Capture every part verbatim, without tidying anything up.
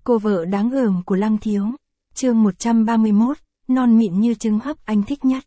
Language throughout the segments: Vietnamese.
Cô vợ đáng gờm của Lăng Thiếu. Chương một trăm ba mươi mốt, non mịn như trứng hấp anh thích nhất.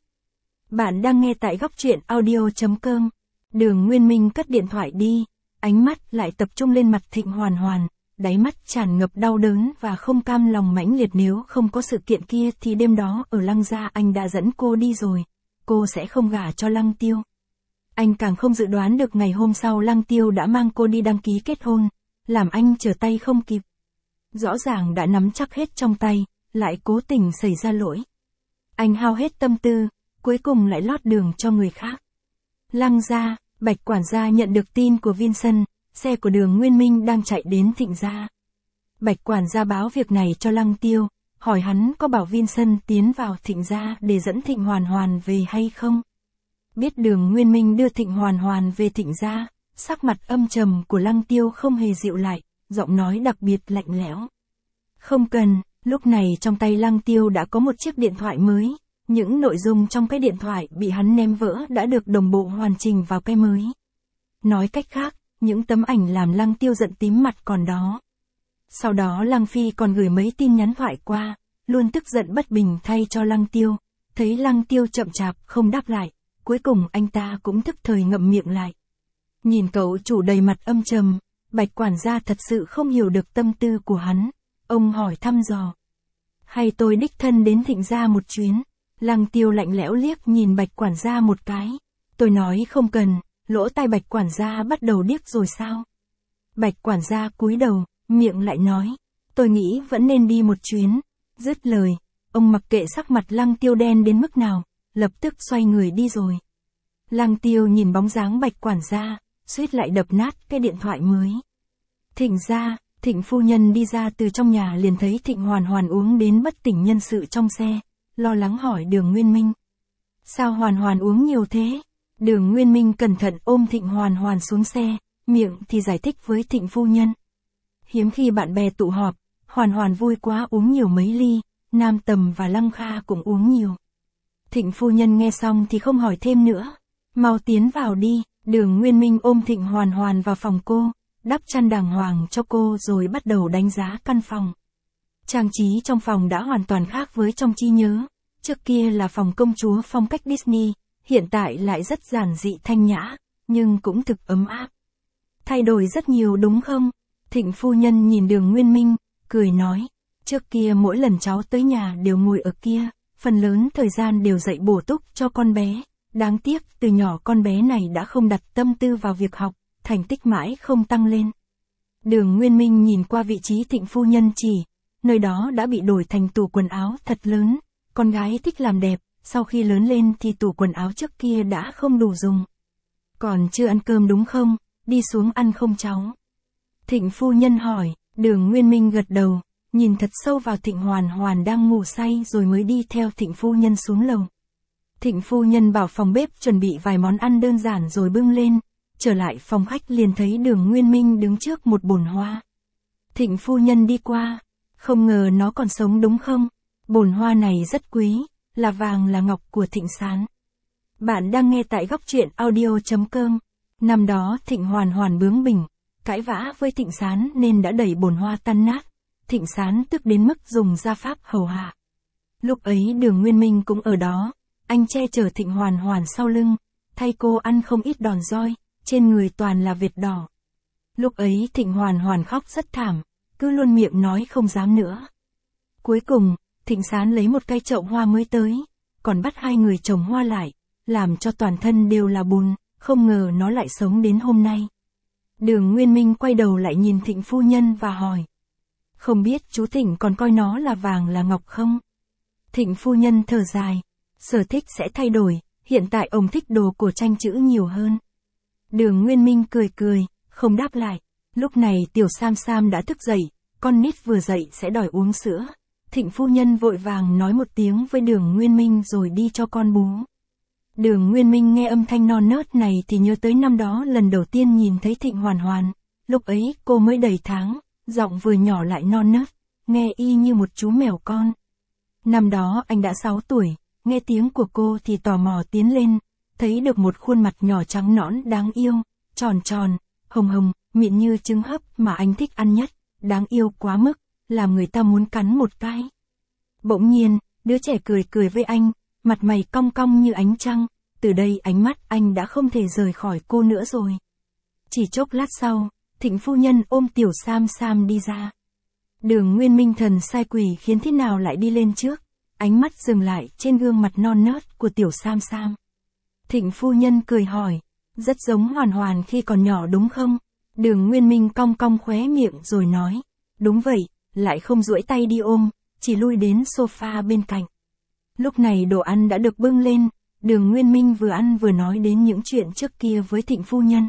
Bạn đang nghe tại góc truyện audio chấm com. Đường Nguyên Minh cất điện thoại đi, ánh mắt lại tập trung lên mặt Thịnh Hoàn Hoàn, đáy mắt tràn ngập đau đớn và không cam lòng mãnh liệt. Nếu không có sự kiện kia thì đêm đó ở Lăng gia anh đã dẫn cô đi rồi, cô sẽ không gả cho Lăng Tiêu. Anh càng không dự đoán được ngày hôm sau Lăng Tiêu đã mang cô đi đăng ký kết hôn, làm anh trở tay không kịp. Rõ ràng đã nắm chắc hết trong tay, lại cố tình xảy ra lỗi. Anh hao hết tâm tư, cuối cùng lại lót đường cho người khác. Lăng gia, Bạch quản gia nhận được tin của Vincent, xe của Đường Nguyên Minh đang chạy đến Thịnh gia. Bạch quản gia báo việc này cho Lăng Tiêu, hỏi hắn có bảo Vincent tiến vào Thịnh gia để dẫn Thịnh Hoàn Hoàn về hay không. Biết Đường Nguyên Minh đưa Thịnh Hoàn Hoàn về Thịnh gia, sắc mặt âm trầm của Lăng Tiêu không hề dịu lại, giọng nói đặc biệt lạnh lẽo. Không cần. Lúc này trong tay Lăng Tiêu đã có một chiếc điện thoại mới, những nội dung trong cái điện thoại bị hắn ném vỡ đã được đồng bộ hoàn chỉnh vào cái mới. Nói cách khác, những tấm ảnh làm Lăng Tiêu giận tím mặt còn đó. Sau đó Lăng Phi còn gửi mấy tin nhắn thoại qua, luôn tức giận bất bình thay cho Lăng Tiêu, thấy Lăng Tiêu chậm chạp không đáp lại, cuối cùng anh ta cũng thức thời ngậm miệng lại. Nhìn cậu chủ đầy mặt âm trầm, Bạch quản gia thật sự không hiểu được tâm tư của hắn. Ông hỏi thăm dò. Hay tôi đích thân đến Thịnh gia một chuyến? Lăng Tiêu lạnh lẽo liếc nhìn Bạch quản gia một cái. Tôi nói không cần, lỗ tai Bạch quản gia bắt đầu điếc rồi sao? Bạch quản gia cúi đầu, miệng lại nói. Tôi nghĩ vẫn nên đi một chuyến. Dứt lời, ông mặc kệ sắc mặt Lăng Tiêu đen đến mức nào, lập tức xoay người đi rồi. Lăng Tiêu nhìn bóng dáng Bạch quản gia, suýt lại đập nát cái điện thoại mới. Thịnh gia. Thịnh phu nhân đi ra từ trong nhà liền thấy Thịnh Hoàn Hoàn uống đến bất tỉnh nhân sự trong xe, lo lắng hỏi Đường Nguyên Minh. Sao Hoàn Hoàn uống nhiều thế? Đường Nguyên Minh cẩn thận ôm Thịnh Hoàn Hoàn xuống xe, miệng thì giải thích với Thịnh phu nhân. Hiếm khi bạn bè tụ họp, Hoàn Hoàn vui quá uống nhiều mấy ly, Nam Tầm và Lăng Kha cũng uống nhiều. Thịnh phu nhân nghe xong thì không hỏi thêm nữa. Mau tiến vào đi. Đường Nguyên Minh ôm Thịnh Hoàn Hoàn vào phòng cô, đắp chăn đàng hoàng cho cô rồi bắt đầu đánh giá căn phòng. Trang trí trong phòng đã hoàn toàn khác với trong trí nhớ. Trước kia là phòng công chúa phong cách Disney, hiện tại lại rất giản dị thanh nhã, nhưng cũng thực ấm áp. Thay đổi rất nhiều đúng không? Thịnh phu nhân nhìn Đường Nguyên Minh, cười nói. Trước kia mỗi lần cháu tới nhà đều ngồi ở kia, phần lớn thời gian đều dạy bổ túc cho con bé. Đáng tiếc từ nhỏ con bé này đã không đặt tâm tư vào việc học, thành tích mãi không tăng lên. Đường Nguyên Minh nhìn qua vị trí Thịnh phu nhân chỉ, nơi đó đã bị đổi thành tủ quần áo thật lớn, con gái thích làm đẹp, sau khi lớn lên thì tủ quần áo trước kia đã không đủ dùng. Còn chưa ăn cơm đúng không, đi xuống ăn không cháu? Thịnh phu nhân hỏi. Đường Nguyên Minh gật đầu, nhìn thật sâu vào Thịnh Hoàn Hoàn đang ngủ say rồi mới đi theo Thịnh phu nhân xuống lầu. Thịnh phu nhân bảo phòng bếp chuẩn bị vài món ăn đơn giản rồi bưng lên. Trở lại phòng khách liền thấy Đường Nguyên Minh đứng trước một bồn hoa. Thịnh phu nhân đi qua. Không ngờ nó còn sống đúng không? Bồn hoa này rất quý, là vàng là ngọc của Thịnh Sán. Bạn đang nghe tại góc truyện audio chấm com. Năm đó Thịnh Hoàn Hoàn bướng bỉnh, cãi vã với Thịnh Sán nên đã đẩy bồn hoa tan nát. Thịnh Sán tức đến mức dùng gia pháp hầu hạ. Lúc ấy Đường Nguyên Minh cũng ở đó, anh che chở Thịnh Hoàn Hoàn sau lưng, thay cô ăn không ít đòn roi. Trên người toàn là vệt đỏ. Lúc ấy Thịnh Hoàn Hoàn khóc rất thảm, cứ luôn miệng nói không dám nữa. Cuối cùng, Thịnh Sán lấy một cây chậu hoa mới tới, còn bắt hai người trồng hoa lại, làm cho toàn thân đều là bùn, không ngờ nó lại sống đến hôm nay. Đường Nguyên Minh quay đầu lại nhìn Thịnh phu nhân và hỏi. Không biết chú Thịnh còn coi nó là vàng là ngọc không? Thịnh phu nhân thở dài, sở thích sẽ thay đổi, hiện tại ông thích đồ cổ tranh chữ nhiều hơn. Đường Nguyên Minh cười cười, không đáp lại. Lúc này tiểu Sam Sam đã thức dậy, con nít vừa dậy sẽ đòi uống sữa. Thịnh phu nhân vội vàng nói một tiếng với Đường Nguyên Minh rồi đi cho con bú. Đường Nguyên Minh nghe âm thanh non nớt này thì nhớ tới năm đó lần đầu tiên nhìn thấy Thịnh Hoàn Hoàn. Lúc ấy cô mới đầy tháng, giọng vừa nhỏ lại non nớt, nghe y như một chú mèo con. Năm đó anh đã sáu tuổi, nghe tiếng của cô thì tò mò tiến lên. Thấy được một khuôn mặt nhỏ trắng nõn đáng yêu, tròn tròn, hồng hồng, mịn như trứng hấp mà anh thích ăn nhất, đáng yêu quá mức, làm người ta muốn cắn một cái. Bỗng nhiên, đứa trẻ cười cười với anh, mặt mày cong cong như ánh trăng, từ đây ánh mắt anh đã không thể rời khỏi cô nữa rồi. Chỉ chốc lát sau, Thịnh phu nhân ôm Tiểu Sam Sam đi ra. Đường Nguyên Minh thần sai quỷ khiến thế nào lại đi lên trước, ánh mắt dừng lại trên gương mặt non nớt của Tiểu Sam Sam. Thịnh phu nhân cười hỏi, rất giống Hoàn Hoàn khi còn nhỏ đúng không? Đường Nguyên Minh cong cong khóe miệng rồi nói, đúng vậy, lại không duỗi tay đi ôm, chỉ lui đến sofa bên cạnh. Lúc này đồ ăn đã được bưng lên, Đường Nguyên Minh vừa ăn vừa nói đến những chuyện trước kia với Thịnh phu nhân.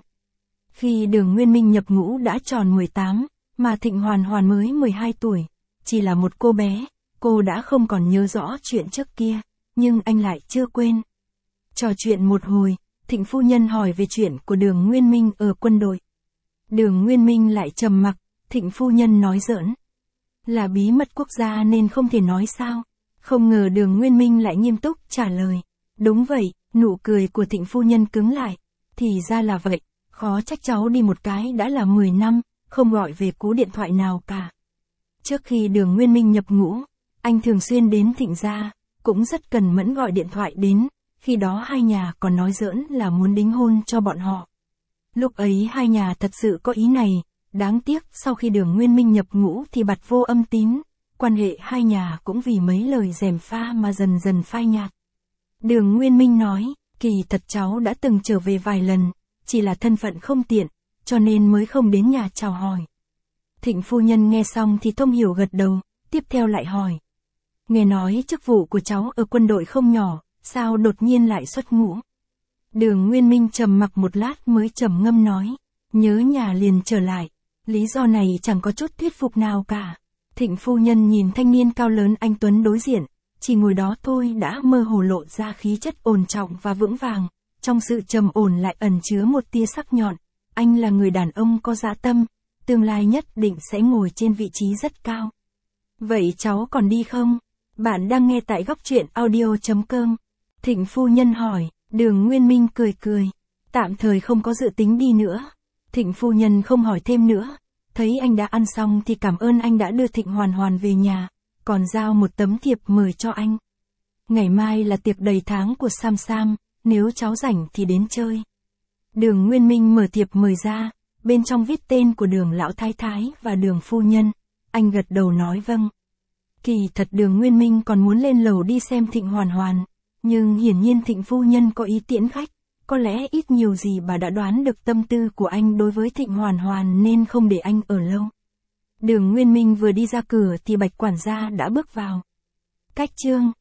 Khi Đường Nguyên Minh nhập ngũ đã tròn mười tám, mà Thịnh Hoàn Hoàn mới mười hai tuổi, chỉ là một cô bé, cô đã không còn nhớ rõ chuyện trước kia, nhưng anh lại chưa quên. Trò chuyện một hồi, Thịnh phu nhân hỏi về chuyện của Đường Nguyên Minh ở quân đội. Đường Nguyên Minh lại trầm mặc, Thịnh phu nhân nói giỡn. Là bí mật quốc gia nên không thể nói sao. Không ngờ Đường Nguyên Minh lại nghiêm túc trả lời. Đúng vậy, nụ cười của Thịnh phu nhân cứng lại. Thì ra là vậy, khó trách cháu đi một cái đã là mười năm, không gọi về cú điện thoại nào cả. Trước khi Đường Nguyên Minh nhập ngũ, anh thường xuyên đến Thịnh gia, cũng rất cần mẫn gọi điện thoại đến, khi đó hai nhà còn nói giỡn là muốn đính hôn cho bọn họ. Lúc ấy hai nhà thật sự có ý này, đáng tiếc sau khi Đường Nguyên Minh nhập ngũ thì bặt vô âm tín, quan hệ hai nhà cũng vì mấy lời gièm pha mà dần dần phai nhạt. Đường Nguyên Minh nói, kỳ thật cháu đã từng trở về vài lần, chỉ là thân phận không tiện, cho nên mới không đến nhà chào hỏi. Thịnh phu nhân nghe xong thì thông hiểu gật đầu, tiếp theo lại hỏi. Nghe nói chức vụ của cháu ở quân đội không nhỏ, sao đột nhiên lại xuất ngũ? Đường Nguyên Minh trầm mặc một lát mới trầm ngâm nói, nhớ nhà liền trở lại, lý do này chẳng có chút thuyết phục nào cả. Thịnh phu nhân nhìn thanh niên cao lớn anh tuấn đối diện, chỉ ngồi đó thôi đã mơ hồ lộ ra khí chất ổn trọng và vững vàng, trong sự trầm ổn lại ẩn chứa một tia sắc nhọn. Anh là người đàn ông có dã tâm, tương lai nhất định sẽ ngồi trên vị trí rất cao. Vậy cháu còn đi không? Bạn đang nghe tại góc truyện audio chấm com. Thịnh phu nhân hỏi, Đường Nguyên Minh cười cười, tạm thời không có dự tính đi nữa. Thịnh phu nhân không hỏi thêm nữa, thấy anh đã ăn xong thì cảm ơn anh đã đưa Thịnh Hoàn Hoàn về nhà, còn giao một tấm thiệp mời cho anh. Ngày mai là tiệc đầy tháng của Sam Sam, nếu cháu rảnh thì đến chơi. Đường Nguyên Minh mở thiệp mời ra, bên trong viết tên của Đường lão thái thái và Đường phu nhân. Anh gật đầu nói vâng. Kỳ thật Đường Nguyên Minh còn muốn lên lầu đi xem Thịnh Hoàn Hoàn, nhưng hiển nhiên Thịnh phu nhân có ý tiễn khách, có lẽ ít nhiều gì bà đã đoán được tâm tư của anh đối với Thịnh Hoàn Hoàn nên không để anh ở lâu. Đường Nguyên Minh vừa đi ra cửa thì Bạch quản gia đã bước vào. Cách chương